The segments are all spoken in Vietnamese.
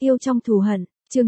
Yêu trong thù hận, chương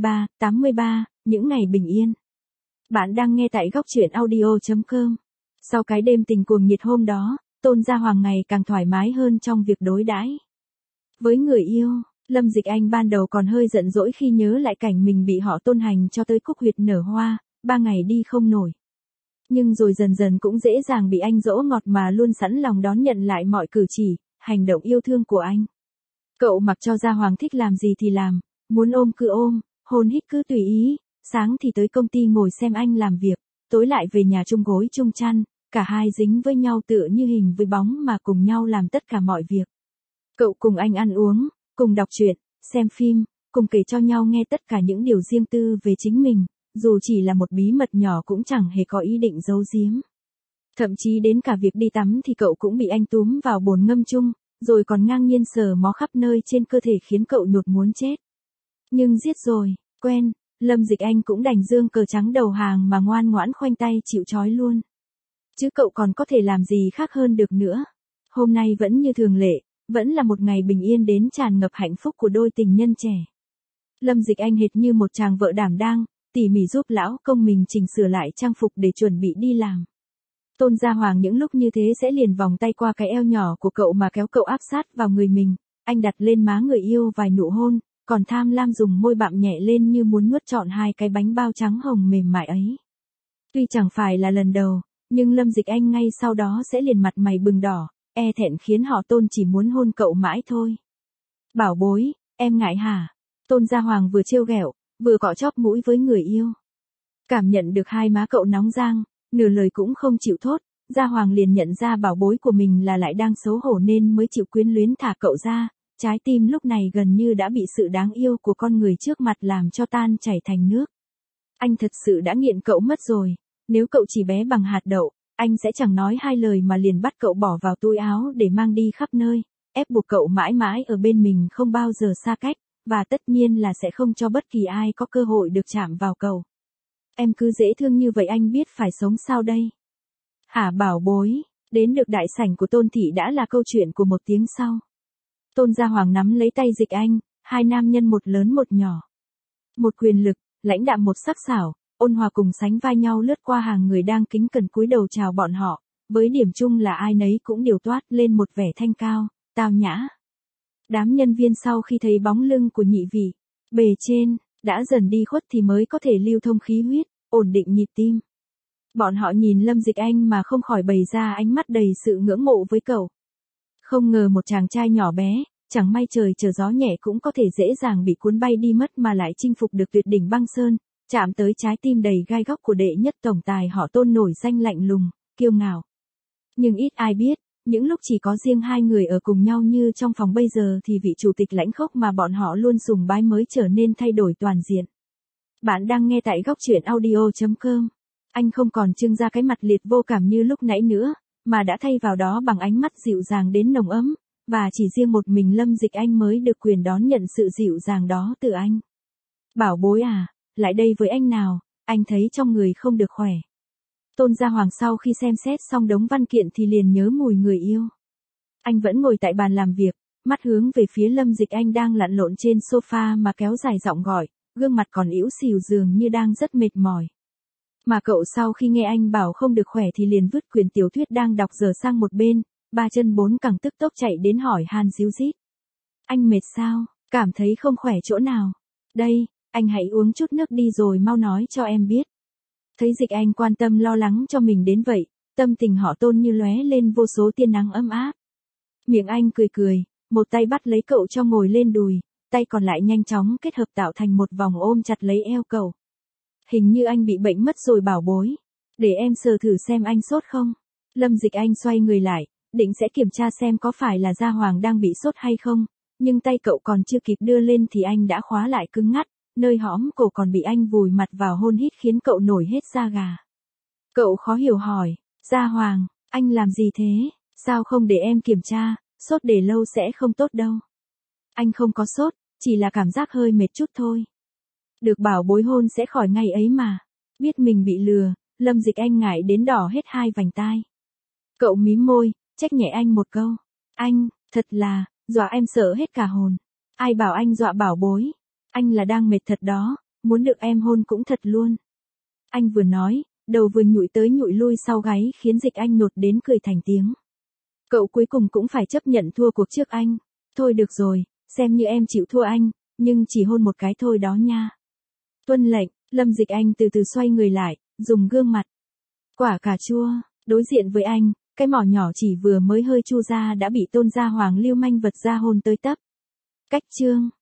83, những ngày bình yên. Bạn đang nghe tại góc truyện audio.com. Sau cái đêm tình cuồng nhiệt hôm đó, Tôn Gia Hoàng ngày càng thoải mái hơn trong việc đối đãi với người yêu. Lâm Dịch Anh ban đầu còn hơi giận dỗi khi nhớ lại cảnh mình bị họ Tôn hành cho tới cúc huyệt nở hoa, 3 ngày đi không nổi. Nhưng rồi dần dần cũng dễ dàng bị anh dỗ ngọt mà luôn sẵn lòng đón nhận lại mọi cử chỉ, hành động yêu thương của anh. Cậu mặc cho Gia Hoàng thích làm gì thì làm, muốn ôm cứ ôm, hôn hít cứ tùy ý, sáng thì tới công ty ngồi xem anh làm việc, tối lại về nhà chung gối chung chăn, cả hai dính với nhau tựa như hình với bóng mà cùng nhau làm tất cả mọi việc. Cậu cùng anh ăn uống, cùng đọc truyện, xem phim, cùng kể cho nhau nghe tất cả những điều riêng tư về chính mình, dù chỉ là một bí mật nhỏ cũng chẳng hề có ý định giấu giếm. Thậm chí đến cả việc đi tắm thì cậu cũng bị anh túm vào bồn ngâm chung, rồi còn ngang nhiên sờ mó khắp nơi trên cơ thể khiến cậu nhột muốn chết. Nhưng giết rồi, quen, Lâm Dịch Anh cũng đành giương cờ trắng đầu hàng mà ngoan ngoãn khoanh tay chịu trói luôn. Chứ cậu còn có thể làm gì khác hơn được nữa. Hôm nay vẫn như thường lệ, vẫn là một ngày bình yên đến tràn ngập hạnh phúc của đôi tình nhân trẻ. Lâm Dịch Anh hệt như một chàng vợ đảm đang, tỉ mỉ giúp lão công mình chỉnh sửa lại trang phục để chuẩn bị đi làm. Tôn Gia Hoàng những lúc như thế sẽ liền vòng tay qua cái eo nhỏ của cậu mà kéo cậu áp sát vào người mình, anh đặt lên má người yêu vài nụ hôn, còn tham lam dùng môi bặm nhẹ lên như muốn nuốt trọn hai cái bánh bao trắng hồng mềm mại ấy. Tuy chẳng phải là lần đầu, nhưng Lâm Dịch Anh ngay sau đó sẽ liền mặt mày bừng đỏ, e thẹn khiến họ Tôn chỉ muốn hôn cậu mãi thôi. Bảo bối, em ngại hả? Tôn Gia Hoàng vừa trêu ghẹo, vừa cọ chóp mũi với người yêu. Cảm nhận được hai má cậu nóng rang, nửa lời cũng không chịu thốt, Gia Hoàng liền nhận ra bảo bối của mình là lại đang xấu hổ nên mới chịu quyến luyến thả cậu ra, trái tim lúc này gần như đã bị sự đáng yêu của con người trước mặt làm cho tan chảy thành nước. Anh thật sự đã nghiện cậu mất rồi, nếu cậu chỉ bé bằng hạt đậu, anh sẽ chẳng nói hai lời mà liền bắt cậu bỏ vào túi áo để mang đi khắp nơi, ép buộc cậu mãi mãi ở bên mình không bao giờ xa cách, và tất nhiên là sẽ không cho bất kỳ ai có cơ hội được chạm vào cậu. Em cứ dễ thương như vậy anh biết phải sống sao đây? Hả bảo bối, đến được đại sảnh của Tôn thị đã là câu chuyện của một tiếng sau. Tôn Gia Hoàng nắm lấy tay Dịch Anh, hai nam nhân một lớn một nhỏ. Một quyền lực, lãnh đạm một sắc sảo, ôn hòa cùng sánh vai nhau lướt qua hàng người đang kính cẩn cúi đầu chào bọn họ, với điểm chung là ai nấy cũng đều toát lên một vẻ thanh cao, tao nhã. Đám nhân viên sau khi thấy bóng lưng của nhị vị, bề trên, đã dần đi khuất thì mới có thể lưu thông khí huyết, ổn định nhịp tim. Bọn họ nhìn Lâm Dịch Anh mà không khỏi bày ra ánh mắt đầy sự ngưỡng mộ với cậu. Không ngờ một chàng trai nhỏ bé, chẳng may trời trở gió nhẹ cũng có thể dễ dàng bị cuốn bay đi mất mà lại chinh phục được tuyệt đỉnh băng sơn, chạm tới trái tim đầy gai góc của đệ nhất tổng tài họ Tôn nổi danh lạnh lùng, kiêu ngạo. Nhưng ít ai biết, những lúc chỉ có riêng hai người ở cùng nhau như trong phòng bây giờ thì vị chủ tịch lãnh khốc mà bọn họ luôn sùng bái mới trở nên thay đổi toàn diện. Bạn đang nghe tại góc truyện audio.com. Anh không còn trưng ra cái mặt liệt vô cảm như lúc nãy nữa, mà đã thay vào đó bằng ánh mắt dịu dàng đến nồng ấm, và chỉ riêng một mình Lâm Dịch Anh mới được quyền đón nhận sự dịu dàng đó từ anh. Bảo bối à, lại đây với anh nào, anh thấy trong người không được khỏe. Tôn Gia Hoàng sau khi xem xét xong đống văn kiện thì liền nhớ mùi người yêu. Anh vẫn ngồi tại bàn làm việc, mắt hướng về phía Lâm Dịch Anh đang lặn lộn trên sofa mà kéo dài giọng gọi, gương mặt còn ỉu xìu dường như đang rất mệt mỏi. Mà cậu sau khi nghe anh bảo không được khỏe thì liền vứt quyển tiểu thuyết đang đọc dở sang một bên, ba chân bốn cẳng tức tốc chạy đến hỏi han díu dít. Anh mệt sao, cảm thấy không khỏe chỗ nào? Đây, anh hãy uống chút nước đi rồi mau nói cho em biết. Thấy Dịch Anh quan tâm lo lắng cho mình đến vậy, tâm tình họ Tôn như lóe lên vô số tia nắng ấm áp. Miệng anh cười cười, một tay bắt lấy cậu cho ngồi lên đùi, tay còn lại nhanh chóng kết hợp tạo thành một vòng ôm chặt lấy eo cậu. Hình như anh bị bệnh mất rồi bảo bối. Để em sờ thử xem anh sốt không. Lâm Dịch Anh xoay người lại, định sẽ kiểm tra xem có phải là Gia Hoàng đang bị sốt hay không. Nhưng tay cậu còn chưa kịp đưa lên thì anh đã khóa lại cứng ngắt, nơi hõm cổ còn bị anh vùi mặt vào hôn hít khiến cậu nổi hết da gà. Cậu khó hiểu hỏi, Gia Hoàng, anh làm gì thế? Sao không để em kiểm tra, sốt để lâu sẽ không tốt đâu. Anh không có sốt, chỉ là cảm giác hơi mệt chút thôi. Được bảo bối hôn sẽ khỏi ngay ấy mà. Biết mình bị lừa, Lâm Dịch Anh ngại đến đỏ hết hai vành tai. Cậu mím môi, trách nhẹ anh một câu. Anh, thật là, dọa em sợ hết cả hồn. Ai bảo anh dọa bảo bối, Anh là đang mệt thật đó, muốn được em hôn cũng thật luôn. Anh vừa nói, đầu vừa nhụi tới nhụi lui sau gáy khiến Dịch Anh nhột đến cười thành tiếng. Cậu cuối cùng cũng phải chấp nhận thua cuộc trước anh. Thôi được rồi, xem như em chịu thua anh, nhưng chỉ hôn một cái thôi đó nha. Tuân lệnh, Lâm Dịch Anh từ từ xoay người lại, dùng gương mặt quả cà chua, đối diện với anh, cái mỏ nhỏ chỉ vừa mới hơi chu ra đã bị Tôn Gia Hoàng lưu manh vật ra hôn tới tấp. Cách chương